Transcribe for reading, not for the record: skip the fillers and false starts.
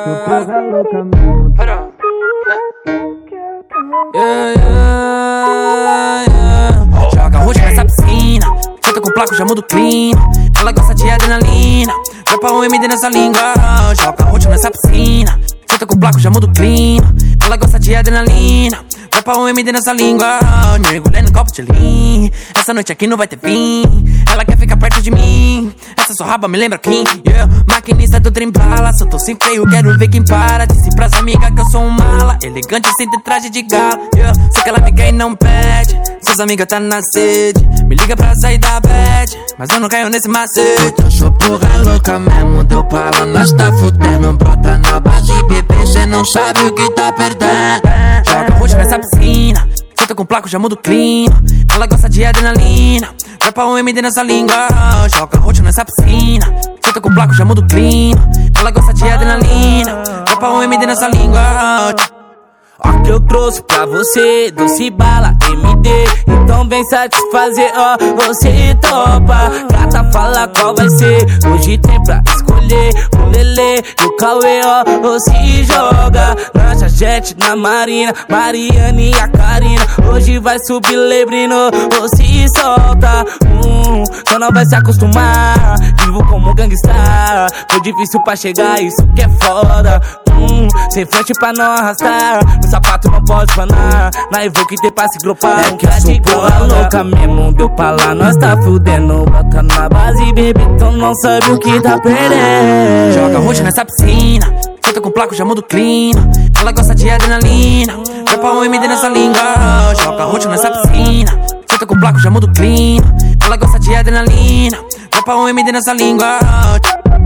Sou porra louca mesmo. Joga roxo nessa piscina, senta com placo, já muda o clima. Ela gosta de adrenalina, dropa um MD nessa língua. Joga roxo nessa piscina, senta com placo, já muda o clima. Ela gosta de adrenalina, dropa um MD nessa língua. Mergulhando no copo de lean, essa noite aqui não vai ter fim. Ela quer ficar perto de mim, essa sua raba me lembra quem? Maquinista do trem bala, só tô sem freio, quero ver quem para. Disse pras amigas que eu sou um mala, elegante sem ter traje de gala. Sei que ela me quer e não pede, suas amigas tá na sede. Me liga pra sair da bad, mas eu não caio nesse macete. Eu sou porra louca mesmo, deu pra lá, nós tá fudendo. Brota na base, bebê, cê não sabe o que tá perdendo. Joga roxo nessa piscina, senta com placo, já muda o clima. Ela gosta de adrenalina, dropa um MD nessa língua. Joga roxo nessa piscina, senta com placo, já muda o clima. Ela gosta de adrenalina, dropa um MD nessa língua. Ó que eu trouxe pra você, doce bala, MD. Então vem satisfazer, ó, você topa. Gata, fala qual vai ser, hoje tem pra escolher. O Lelê e o Cauê, ó, você joga. Na Jajete, na Marina, Mariane e a Karina. Hoje vai subir Lebrino, você solta. Só não vai se acostumar, vivo como gangsta. Foi difícil pra chegar, isso que é foda. Sem frente pra não arrastar, o sapato não pode panar. Na Evo que tem pra se gropar. É que eu sou porra louca mesmo, deu pra lá, nós tá fudendo. Bota na base, bebê, então não sabe o que tá perdendo. Joga roxo nessa piscina, senta com placo, já muda o clima. Ela gosta de adrenalina, dropa um MD nessa língua. Joga roxo nessa piscina, senta com placo, já muda o clima. Ela gosta de adrenalina, dropa um MD nessa língua.